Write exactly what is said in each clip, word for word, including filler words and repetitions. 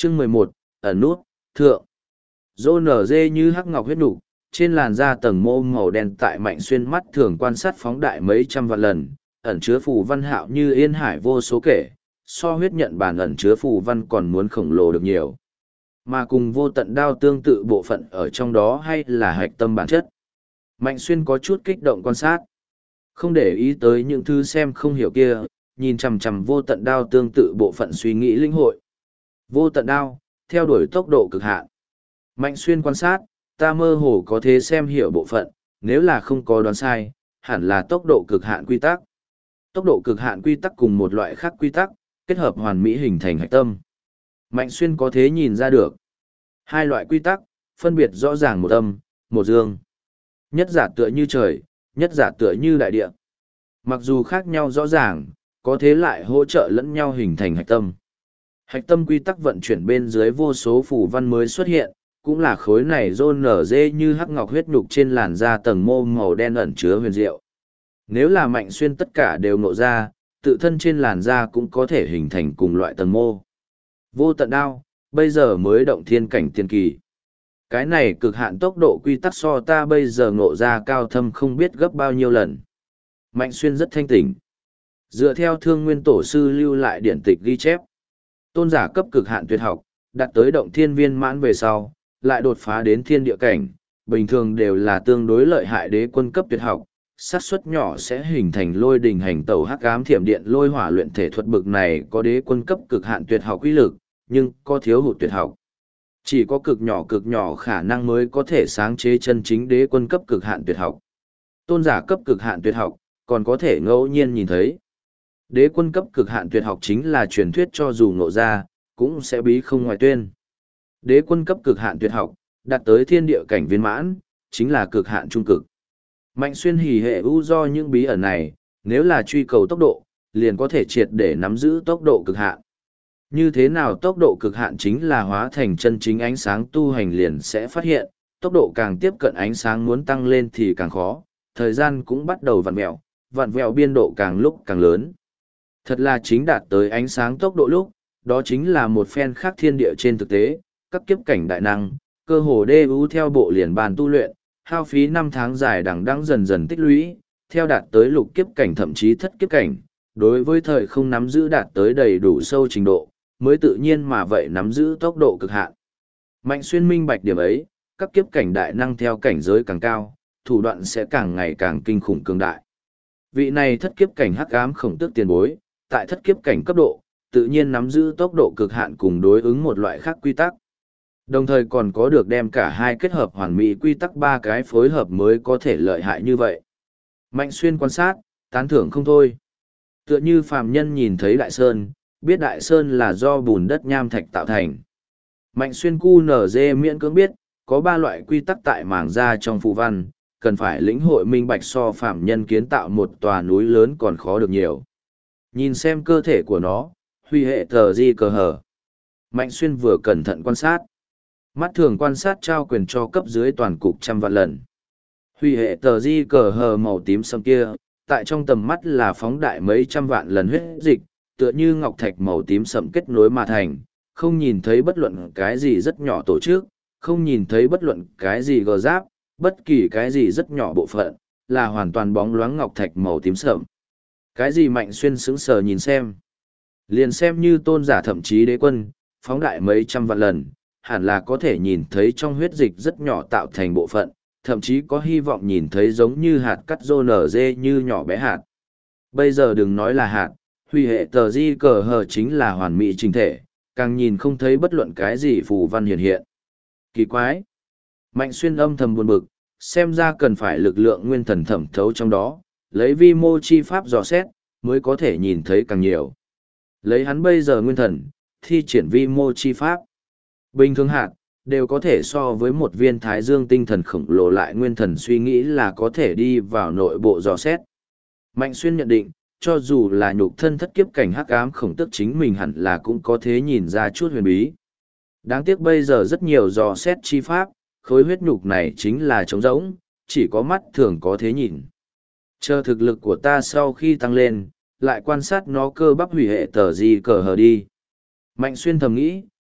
Chương mười một, ẩn nút, thượng. Rô nở dê như hắc ngọc huyết nục, trên làn da tầng mô màu đen tại Mạnh Xuyên mắt thường quan sát phóng đại mấy trăm vạn lần, ẩn chứa phù văn hạo như yên hải vô số kể, so huyết nhận bản ẩn chứa phù văn còn muốn khổng lồ được nhiều. Mà cùng vô tận đao tương tự bộ phận ở trong đó hay là hạch tâm bản chất. Mạnh Xuyên có chút kích động quan sát. Không để ý tới những thứ xem không hiểu kia, nhìn chằm chằm vô tận đao tương tự bộ phận suy nghĩ linh hội. Vô tận đao, theo đuổi tốc độ cực hạn. Mạnh Xuyên quan sát, ta mơ hồ có thể xem hiểu bộ phận, nếu là không có đoán sai, hẳn là tốc độ cực hạn quy tắc. Tốc độ cực hạn quy tắc cùng một loại khác quy tắc, kết hợp hoàn mỹ hình thành hạch tâm. Mạnh Xuyên có thể nhìn ra được. Hai loại quy tắc, phân biệt rõ ràng một âm, một dương. Nhất giả tựa như trời, nhất giả tựa như đại địa. Mặc dù khác nhau rõ ràng, có thế lại hỗ trợ lẫn nhau hình thành hạch tâm. Hạch tâm quy tắc vận chuyển bên dưới vô số phù văn mới xuất hiện, cũng là khối này rôn nở dê như hắc ngọc huyết nhục trên làn da tầng mô màu đen ẩn chứa huyền diệu. Nếu là Mạnh Xuyên tất cả đều nộ ra, tự thân trên làn da cũng có thể hình thành cùng loại tầng mô. Vô tận đao, bây giờ mới động thiên cảnh tiên kỳ. Cái này cực hạn tốc độ quy tắc so ta bây giờ ngộ ra cao thâm không biết gấp bao nhiêu lần. Mạnh Xuyên rất thanh tỉnh. Dựa theo thương nguyên tổ sư lưu lại điển tịch ghi chép, tôn giả cấp cực hạn tuyệt học, đạt tới động thiên viên mãn về sau, lại đột phá đến thiên địa cảnh, bình thường đều là tương đối lợi hại đế quân cấp tuyệt học, xác suất nhỏ sẽ hình thành lôi đình hành tẩu hắc ám thiểm điện lôi hỏa luyện thể thuật bực này có đế quân cấp cực hạn tuyệt học uy lực, nhưng có thiếu hụt tuyệt học. Chỉ có cực nhỏ cực nhỏ khả năng mới có thể sáng chế chân chính đế quân cấp cực hạn tuyệt học. Tôn giả cấp cực hạn tuyệt học, còn có thể ngẫu nhiên nhìn thấy. Đế quân cấp cực hạn tuyệt học chính là truyền thuyết cho dù ngộ ra, cũng sẽ bí không ngoài tuyên. Đế quân cấp cực hạn tuyệt học, đạt tới thiên địa cảnh viên mãn, chính là cực hạn trung cực. Mạnh Xuyên hỉ hệ ưu do những bí ẩn này, nếu là truy cầu tốc độ, liền có thể triệt để nắm giữ tốc độ cực hạn. Như thế nào tốc độ cực hạn chính là hóa thành chân chính ánh sáng tu hành liền sẽ phát hiện, tốc độ càng tiếp cận ánh sáng muốn tăng lên thì càng khó, thời gian cũng bắt đầu vặn vẹo, vặn vẹo biên độ càng lúc càng lớn. Thật là chính đạt tới ánh sáng tốc độ lúc, đó chính là một phen khác thiên địa trên thực tế, các kiếp cảnh đại năng, cơ hồ đê ưu theo bộ liền bàn tu luyện, hao phí năm tháng dài đằng đẵng dần dần tích lũy, theo đạt tới lục kiếp cảnh thậm chí thất kiếp cảnh, đối với thời không nắm giữ đạt tới đầy đủ sâu trình độ, mới tự nhiên mà vậy nắm giữ tốc độ cực hạn. Mạnh Xuyên minh bạch điểm ấy, các kiếp cảnh đại năng theo cảnh giới càng cao, thủ đoạn sẽ càng ngày càng kinh khủng cường đại. Vị này thất kiếp cảnh hắc ám khổng tước tiền bối, tại thất kiếp cảnh cấp độ, tự nhiên nắm giữ tốc độ cực hạn cùng đối ứng một loại khác quy tắc. Đồng thời còn có được đem cả hai kết hợp hoàn mỹ quy tắc ba cái phối hợp mới có thể lợi hại như vậy. Mạnh Xuyên quan sát, tán thưởng không thôi. Tựa như phàm nhân nhìn thấy đại sơn, biết đại sơn là do bùn đất nham thạch tạo thành. Mạnh Xuyên cu nở dê miễn cưỡng biết, có ba loại quy tắc tại mảng da trong phù văn, cần phải lĩnh hội minh bạch so phàm nhân kiến tạo một tòa núi lớn còn khó được nhiều. Nhìn xem cơ thể của nó, huy hệ tờ di cờ hở. Mạnh Xuyên vừa cẩn thận quan sát. Mắt thường quan sát trao quyền cho cấp dưới toàn cục trăm vạn lần. Huy hệ tờ di cờ hờ màu tím sẫm kia, tại trong tầm mắt là phóng đại mấy trăm vạn lần huyết dịch, tựa như ngọc thạch màu tím sẫm kết nối mà thành, không nhìn thấy bất luận cái gì rất nhỏ tổ chức, không nhìn thấy bất luận cái gì gờ giáp, bất kỳ cái gì rất nhỏ bộ phận, là hoàn toàn bóng loáng ngọc thạch màu tím sẫm. Cái gì Mạnh Xuyên sững sờ nhìn xem. Liền xem như tôn giả thậm chí đế quân, phóng đại mấy trăm vạn lần, hẳn là có thể nhìn thấy trong huyết dịch rất nhỏ tạo thành bộ phận, thậm chí có hy vọng nhìn thấy giống như hạt cắt rô nở dê như nhỏ bé hạt. Bây giờ đừng nói là hạt, huy hệ tờ di cờ hờ chính là hoàn mỹ trình thể, càng nhìn không thấy bất luận cái gì phù văn hiện hiện. Kỳ quái! Mạnh Xuyên âm thầm buồn bực, xem ra cần phải lực lượng nguyên thần thẩm thấu trong đó, lấy vi mô chi pháp dò xét, mới có thể nhìn thấy càng nhiều. Lấy hắn bây giờ nguyên thần, thi triển vi mô chi pháp. Bình thường hạt, đều có thể so với một viên thái dương tinh thần khổng lồ lại nguyên thần suy nghĩ là có thể đi vào nội bộ dò xét. Mạnh Xuyên nhận định, cho dù là nhục thân thất kiếp cảnh hắc ám khổng tức chính mình hẳn là cũng có thể nhìn ra chút huyền bí. Đáng tiếc bây giờ rất nhiều dò xét chi pháp, khối huyết nhục này chính là trống rỗng, chỉ có mắt thường có thế nhìn. Chờ thực lực của ta sau khi tăng lên, lại quan sát nó cơ bắp hủy hệ tờ gì cờ hờ đi. Mạnh Xuyên thầm nghĩ,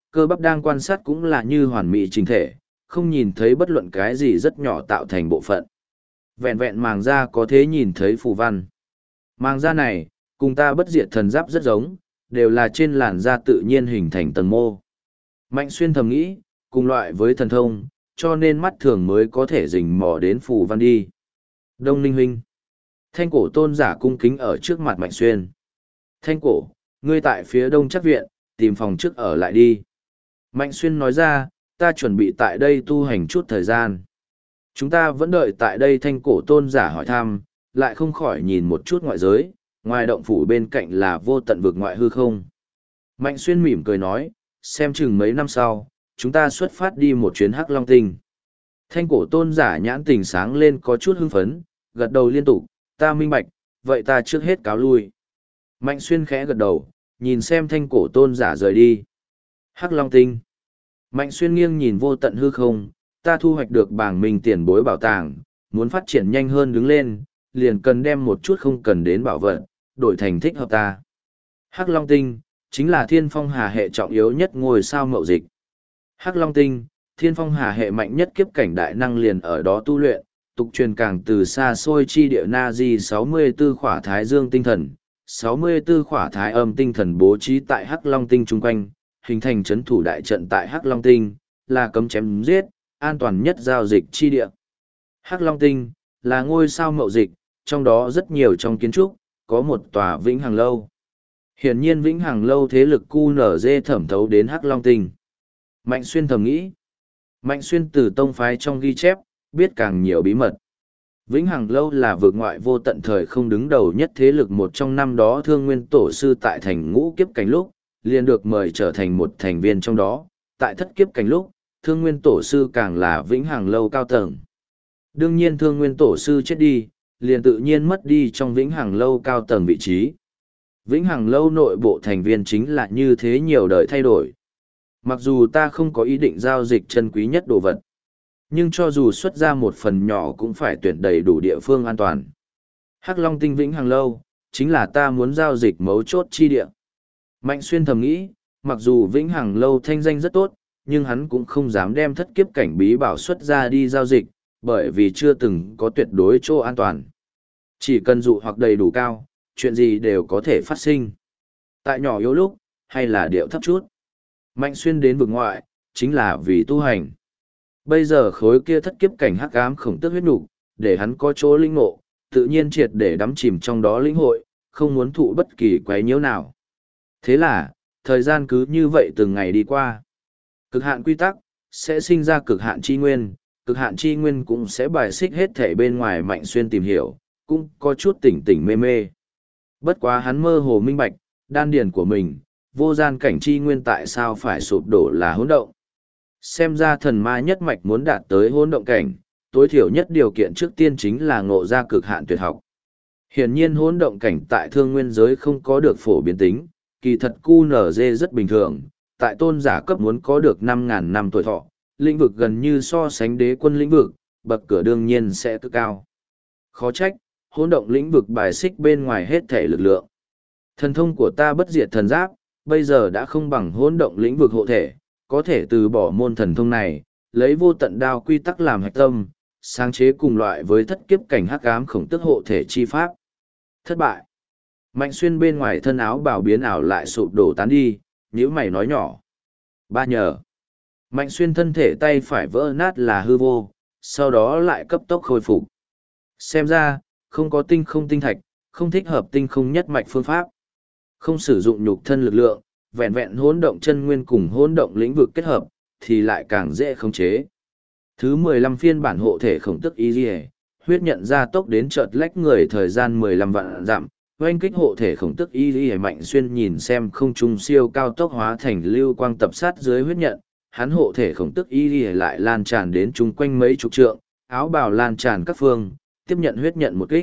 cơ bắp đang quan sát cũng là như hoàn mỹ trình thể, không nhìn thấy bất luận cái gì rất nhỏ tạo thành bộ phận. Vẹn vẹn màng da có thể nhìn thấy phù văn. Màng da này, cùng ta bất diệt thần giáp rất giống, đều là trên làn da tự nhiên hình thành tầng mô. Mạnh Xuyên thầm nghĩ, cùng loại với thần thông, cho nên mắt thường mới có thể rình mò đến phù văn đi. Đông Ninh huynh. Thanh cổ tôn giả cung kính ở trước mặt Mạnh Xuyên. Thanh cổ, ngươi tại phía đông chắc viện, tìm phòng trước ở lại đi. Mạnh Xuyên nói ra, ta chuẩn bị tại đây tu hành chút thời gian. Chúng ta vẫn đợi tại đây thanh cổ tôn giả hỏi thăm, lại không khỏi nhìn một chút ngoại giới, ngoài động phủ bên cạnh là vô tận vực ngoại hư không. Mạnh Xuyên mỉm cười nói, xem chừng mấy năm sau, chúng ta xuất phát đi một chuyến Hắc Long Tinh. Thanh cổ tôn giả nhãn tình sáng lên có chút hưng phấn, gật đầu liên tục, ta minh bạch, vậy ta trước hết cáo lui. Mạnh Xuyên khẽ gật đầu, nhìn xem thanh cổ tôn giả rời đi. Hắc Long Tinh. Mạnh Xuyên nghiêng nhìn vô tận hư không, ta thu hoạch được bảng mình tiền bối bảo tàng, muốn phát triển nhanh hơn đứng lên, liền cần đem một chút không cần đến bảo vật, đổi thành thích hợp ta. Hắc Long Tinh, chính là thiên phong hà hệ trọng yếu nhất ngôi sao mậu dịch. Hắc Long Tinh, thiên phong hà hệ mạnh nhất kiếp cảnh đại năng liền ở đó tu luyện, tục truyền càng từ xa xôi chi địa na di sáu mươi tư khỏa thái dương tinh thần, sáu mươi tư khỏa thái âm tinh thần bố trí tại Hắc Long Tinh chung quanh, hình thành chấn thủ đại trận tại Hắc Long Tinh, là cấm chém giết, an toàn nhất giao dịch chi địa. Hắc Long Tinh, là ngôi sao mậu dịch, trong đó rất nhiều trong kiến trúc, có một tòa Vĩnh Hằng Lâu. Hiển nhiên Vĩnh Hằng Lâu thế lực cu nở dê thẩm thấu đến Hắc Long Tinh. Mạnh Xuyên thầm nghĩ. Mạnh Xuyên từ tông phái trong ghi chép, biết càng nhiều bí mật. Vĩnh Hằng Lâu là vực ngoại vô tận thời không đứng đầu nhất thế lực một trong năm đó Thương Nguyên Tổ Sư tại thành ngũ kiếp cảnh lúc, liền được mời trở thành một thành viên trong đó. Tại thất kiếp cảnh lúc, Thương Nguyên Tổ Sư càng là Vĩnh Hằng Lâu cao tầng. Đương nhiên Thương Nguyên Tổ Sư chết đi, liền tự nhiên mất đi trong Vĩnh Hằng Lâu cao tầng vị trí. Vĩnh Hằng Lâu nội bộ thành viên chính là như thế nhiều đời thay đổi. Mặc dù ta không có ý định giao dịch chân quý nhất đồ vật, nhưng cho dù xuất ra một phần nhỏ cũng phải tuyển đầy đủ địa phương an toàn. Hắc Long Tinh Vĩnh Hằng Lâu, chính là ta muốn giao dịch mấu chốt chi địa. Mạnh Xuyên thầm nghĩ, mặc dù Vĩnh Hằng Lâu thanh danh rất tốt, nhưng hắn cũng không dám đem thất kiếp cảnh bí bảo xuất ra đi giao dịch, bởi vì chưa từng có tuyệt đối chỗ an toàn. Chỉ cần dụ hoặc đầy đủ cao, chuyện gì đều có thể phát sinh. Tại nhỏ yếu lúc, hay là điệu thấp chút. Mạnh Xuyên đến vực ngoại, chính là vì tu hành. Bây giờ khối kia thất kiếp cảnh hắc ám khổng tức huyết nục, để hắn có chỗ linh ngộ, tự nhiên triệt để đắm chìm trong đó lĩnh hội, không muốn thụ bất kỳ quấy nhiễu nào. Thế là, thời gian cứ như vậy từng ngày đi qua. Cực hạn quy tắc, sẽ sinh ra cực hạn chi nguyên, cực hạn chi nguyên cũng sẽ bài xích hết thể bên ngoài Mạnh Xuyên tìm hiểu, cũng có chút tỉnh tỉnh mê mê. Bất quá hắn mơ hồ minh bạch, đan điền của mình, vô gian cảnh chi nguyên tại sao phải sụp đổ là hỗn động. Xem ra thần ma nhất mạch muốn đạt tới hỗn động cảnh, tối thiểu nhất điều kiện trước tiên chính là ngộ ra cực hạn tuyệt học. Hiển nhiên hỗn động cảnh tại thương nguyên giới không có được phổ biến tính, kỳ thật cu nở dê rất bình thường, tại tôn giả cấp muốn có được năm ngàn năm tuổi thọ, lĩnh vực gần như so sánh đế quân lĩnh vực, bậc cửa đương nhiên sẽ cực cao. Khó trách, hỗn động lĩnh vực bài xích bên ngoài hết thể lực lượng. Thần thông của ta bất diệt thần giáp, bây giờ đã không bằng hỗn động lĩnh vực hộ thể, có thể từ bỏ môn thần thông này, lấy vô tận đao quy tắc làm hạch tâm, sáng chế cùng loại với thất kiếp cảnh hắc ám khổng tức hộ thể chi pháp. Thất bại. Mạnh Xuyên bên ngoài thân áo bảo biến ảo lại sụp đổ tán đi, nhíu mày nói nhỏ. Ba nhờ. Mạnh Xuyên thân thể tay phải vỡ nát là hư vô, sau đó lại cấp tốc khôi phục. Xem ra, không có tinh không tinh thạch, không thích hợp tinh không nhất mạch phương pháp. Không sử dụng nhục thân lực lượng, vẹn vẹn hỗn động chân nguyên cùng hỗn động lĩnh vực kết hợp, thì lại càng dễ khống chế. Thứ mười lăm phiên bản hộ thể khổng tức y liề, huyết nhận ra tốc đến chợt lách người thời gian mười lăm vạn dặm, oanh kích hộ thể khổng tức y liề Mạnh Xuyên nhìn xem không trung siêu cao tốc hóa thành lưu quang tập sát dưới huyết nhận, hắn hộ thể khổng tức y liề lại lan tràn đến chung quanh mấy chục trượng, áo bào lan tràn các phương, tiếp nhận huyết nhận một kích.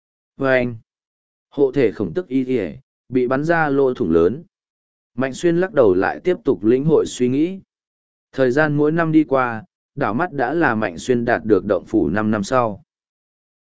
Oanh! Hộ thể khổng tức y liề bị bắn ra lỗ thủng lớn. Mạnh Xuyên lắc đầu lại tiếp tục lĩnh hội suy nghĩ. Thời gian mỗi năm đi qua, đảo mắt đã là Mạnh Xuyên đạt được động phủ năm năm sau.